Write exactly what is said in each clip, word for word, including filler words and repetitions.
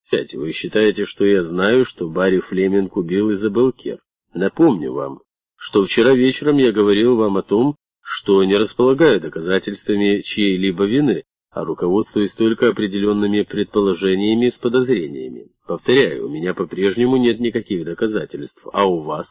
Опять вы считаете, что я знаю, что Барри Флеминг убил Изабелл Кер? Напомню вам, что вчера вечером я говорил вам о том, что не располагаю доказательствами чьей-либо вины, а руководствуюсь только определенными предположениями с подозрениями. Повторяю, у меня по-прежнему нет никаких доказательств, а у вас?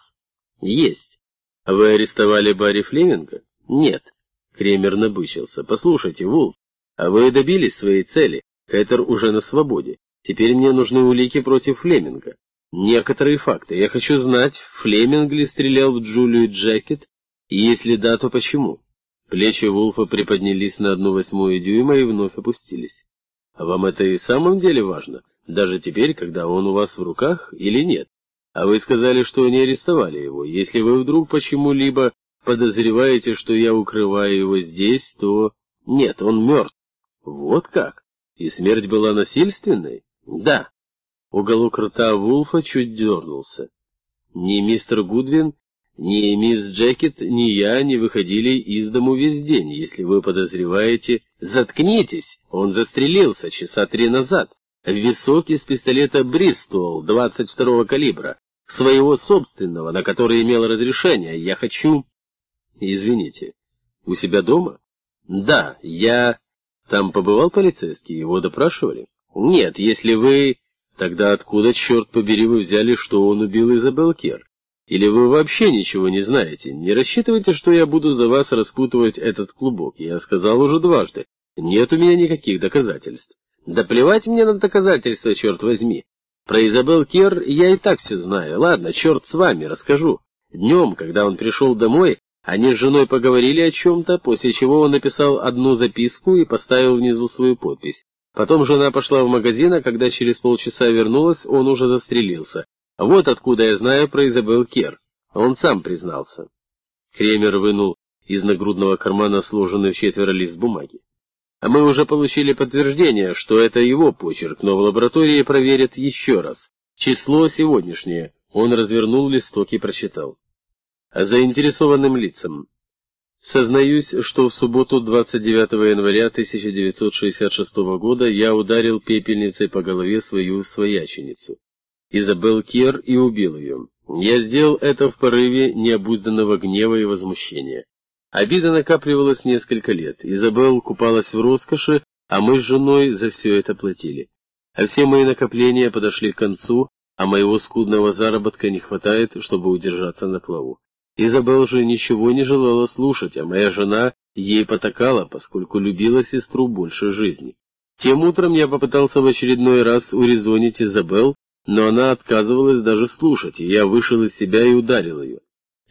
Есть. Вы арестовали Барри Флеминга? Нет. Кремер набычился. Послушайте, Вулф, а вы добились своей цели. Кэтер уже на свободе. Теперь мне нужны улики против Флеминга. Некоторые факты. Я хочу знать, Флеминг ли стрелял в Джулию Джекет, и если да, то почему? Плечи Вулфа приподнялись на одну восьмую дюйма и вновь опустились. А вам это и в самом деле важно? Даже теперь, когда он у вас в руках, или нет? А вы сказали, что не арестовали его. Если вы вдруг почему-либо подозреваете, что я укрываю его здесь, то... Нет, он мертв. Вот как? И смерть была насильственной? Да. Уголок рта Вулфа чуть дернулся. Ни мистер Гудвин, ни мисс Джекет, ни я не выходили из дому весь день, если вы подозреваете... Заткнитесь! Он застрелился часа три назад. В висок из пистолета «Бристол» двадцать второго калибра. Своего собственного, на который имел разрешение. Я хочу... Извините, у себя дома? Да, я... Там побывал полицейский, его допрашивали? Нет, если вы... Тогда откуда, черт побери, вы взяли, что он убил Изабелл Кер? Или вы вообще ничего не знаете? Не рассчитывайте, что я буду за вас распутывать этот клубок. Я сказал уже дважды. Нет у меня никаких доказательств. Да плевать мне на доказательства, черт возьми. Про Изабелл Кер я и так все знаю. Ладно, черт с вами, расскажу. Днем, когда он пришел домой, они с женой поговорили о чем-то, после чего он написал одну записку и поставил внизу свою подпись. Потом жена пошла в магазин, а когда через полчаса вернулась, он уже застрелился. Вот откуда я знаю про Изабелл Кер. Он сам признался. Кремер вынул из нагрудного кармана сложенный в четверо лист бумаги. А мы уже получили подтверждение, что это его почерк, но в лаборатории проверят еще раз. Число сегодняшнее. Он развернул листок и прочитал. Заинтересованным лицам. Сознаюсь, что в субботу двадцать девятого января тысяча девятьсот шестьдесят шестого года я ударил пепельницей по голове свою свояченицу, Изабелл Кер, и убил ее. Я сделал это в порыве необузданного гнева и возмущения. Обида накапливалась несколько лет. Изабелл купалась в роскоши, а мы с женой за все это платили. А все мои накопления подошли к концу, а моего скудного заработка не хватает, чтобы удержаться на плаву. Изабелл же ничего не желала слушать, а моя жена ей потакала, поскольку любила сестру больше жизни. Тем утром я попытался в очередной раз урезонить Изабелл, но она отказывалась даже слушать, и я вышел из себя и ударил ее.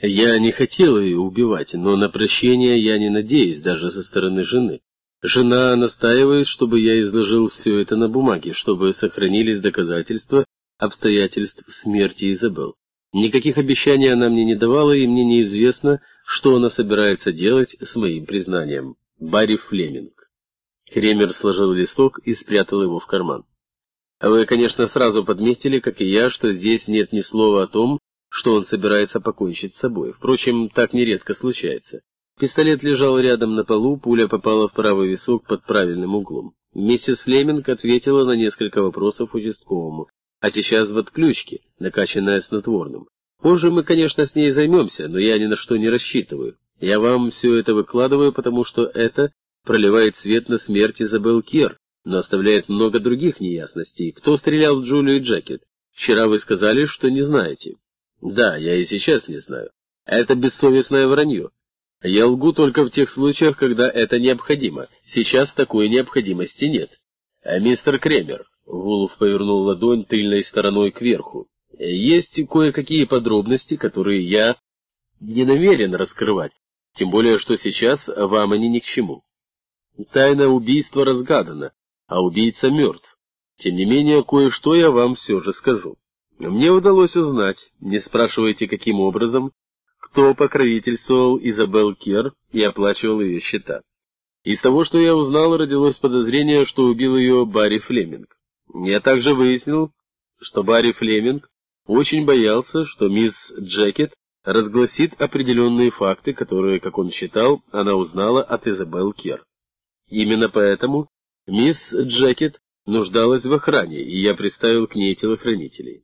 Я не хотел ее убивать, но на прощение я не надеюсь даже со стороны жены. Жена настаивает, чтобы я изложил все это на бумаге, чтобы сохранились доказательства обстоятельств смерти Изабелл. Никаких обещаний она мне не давала, и мне неизвестно, что она собирается делать с моим признанием. Барри Флеминг. Кремер сложил листок и спрятал его в карман. Вы, конечно, сразу подметили, как и я, что здесь нет ни слова о том, что он собирается покончить с собой. Впрочем, так нередко случается. Пистолет лежал рядом на полу, пуля попала в правый висок под правильным углом. Миссис Флеминг ответила на несколько вопросов участковому. А сейчас в отключке, накачанная снотворным. Позже мы, конечно, с ней займемся, но я ни на что не рассчитываю. Я вам все это выкладываю, потому что это проливает свет на смерть Изабелл Кер, но оставляет много других неясностей. Кто стрелял в Джулию Джекет? Вчера вы сказали, что не знаете. Да, я и сейчас не знаю. Это бессовестное вранье. Я лгу только в тех случаях, когда это необходимо. Сейчас такой необходимости нет. А мистер Кремер... Вулф повернул ладонь тыльной стороной кверху. Есть кое-какие подробности, которые я не намерен раскрывать, тем более, что сейчас вам они ни к чему. Тайна убийства разгадана, а убийца мертв. Тем не менее, кое-что я вам все же скажу. Мне удалось узнать, не спрашивайте каким образом, кто покровительствовал Изабелл Кер и оплачивал ее счета. Из того, что я узнал, родилось подозрение, что убил ее Барри Флеминг. Я также выяснил, что Барри Флеминг очень боялся, что мисс Джекет разгласит определенные факты, которые, как он считал, она узнала от Изабелл Кер. Именно поэтому мисс Джекет нуждалась в охране, и я приставил к ней телохранителей.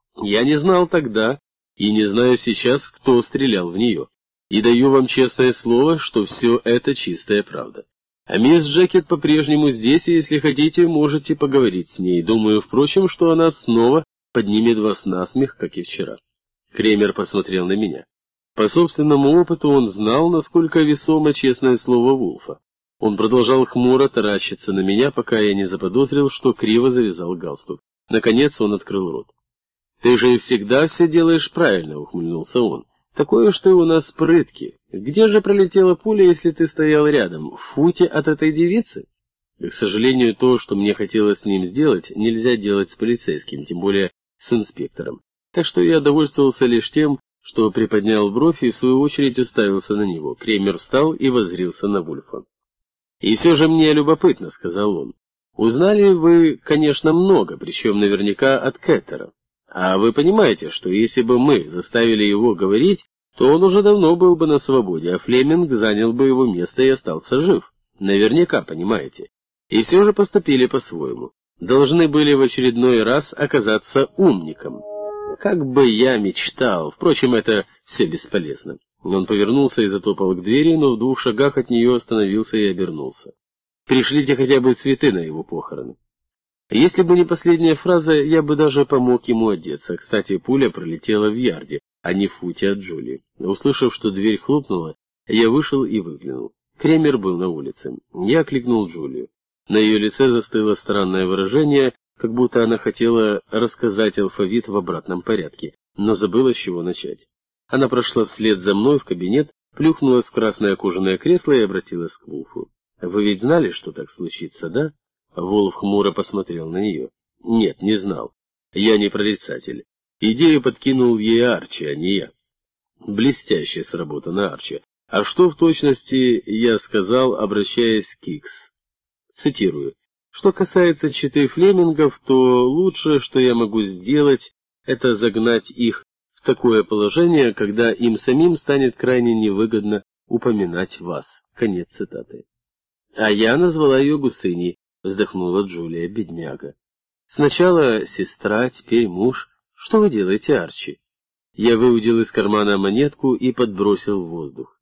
Я не знал тогда и не знаю сейчас, кто стрелял в нее. И даю вам честное слово, что все это чистая правда. А мисс Джекет по-прежнему здесь, и если хотите, можете поговорить с ней. Думаю, впрочем, что она снова поднимет вас на смех, как и вчера. Кремер посмотрел на меня. По собственному опыту он знал, насколько весомо честное слово Вулфа. Он продолжал хмуро таращиться на меня, пока я не заподозрил, что криво завязал галстук. Наконец он открыл рот. «Ты же всегда все делаешь правильно», — ухмыльнулся он. «Такой уж ты у нас прытки. Где же пролетела пуля, если ты стоял рядом? В футе от этой девицы?» К сожалению, то, что мне хотелось с ним сделать, нельзя делать с полицейским, тем более с инспектором. Так что я довольствовался лишь тем, что приподнял бровь и в свою очередь уставился на него. Кремер встал и воззрился на Вульфа. «И все же мне любопытно», — сказал он. «Узнали вы, конечно, много, причем наверняка от Кеттера. А вы понимаете, что если бы мы заставили его говорить, то он уже давно был бы на свободе, а Флеминг занял бы его место и остался жив. Наверняка, понимаете. И все же поступили по-своему. Должны были в очередной раз оказаться умником. Как бы я мечтал, впрочем, это все бесполезно». Он повернулся и затопал к двери, но в двух шагах от нее остановился и обернулся. «Пришлите хотя бы цветы на его похороны». Если бы не последняя фраза, я бы даже помог ему одеться. Кстати, пуля пролетела в ярде, а не в футе от Джулии. Услышав, что дверь хлопнула, я вышел и выглянул. Кремер был на улице. Я окликнул Джулию. На ее лице застыло странное выражение, как будто она хотела рассказать алфавит в обратном порядке, но забыла, с чего начать. Она прошла вслед за мной в кабинет, плюхнулась в красное кожаное кресло и обратилась к Вулфу. «Вы ведь знали, что так случится, да?» Вулф хмуро посмотрел на нее. «Нет, не знал. Я не прорицатель. Идею подкинул ей Арчи, а не я». «Блестяще сработано, Арчи. А что в точности я сказал, обращаясь к Икс?» Цитирую. «Что касается четы Флемингов, то лучшее, что я могу сделать, это загнать их в такое положение, когда им самим станет крайне невыгодно упоминать вас». Конец цитаты. «А я назвала ее Гусыней», — вздохнула Джулия, бедняга. «Сначала сестра, теперь муж. Что вы делаете, Арчи?» Я выудил из кармана монетку и подбросил в воздух.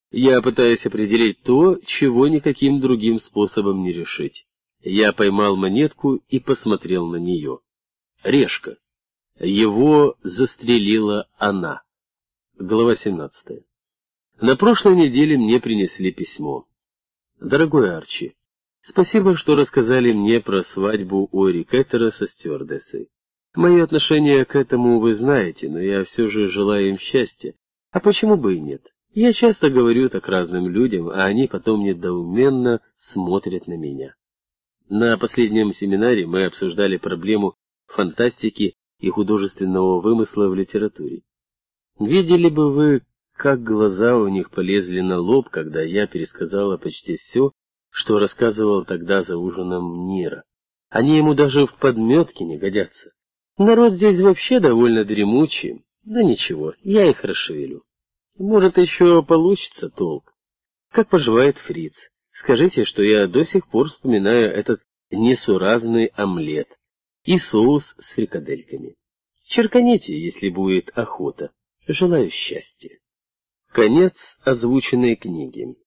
Я пытаюсь определить то, чего никаким другим способом не решить. Я поймал монетку и посмотрел на нее. Решка. Его застрелила она. Глава семнадцатая. На прошлой неделе мне принесли письмо. «Дорогой Арчи, спасибо, что рассказали мне про свадьбу Ори Кеттера со стюардессой. Мое отношение к этому вы знаете, но я все же желаю им счастья. А почему бы и нет? Я часто говорю так разным людям, а они потом недоуменно смотрят на меня». На последнем семинаре мы обсуждали проблему фантастики и художественного вымысла в литературе. Видели бы вы, как глаза у них полезли на лоб, когда я пересказала почти все, что рассказывал тогда за ужином Нира. Они ему даже в подметке не годятся. Народ здесь вообще довольно дремучий. Да ничего, я их расшевелю. Может, еще получится толк. Как поживает Фриц? Скажите, что я до сих пор вспоминаю этот несуразный омлет и соус с фрикадельками. Черканите, если будет охота. Желаю счастья. Конец озвученной книги.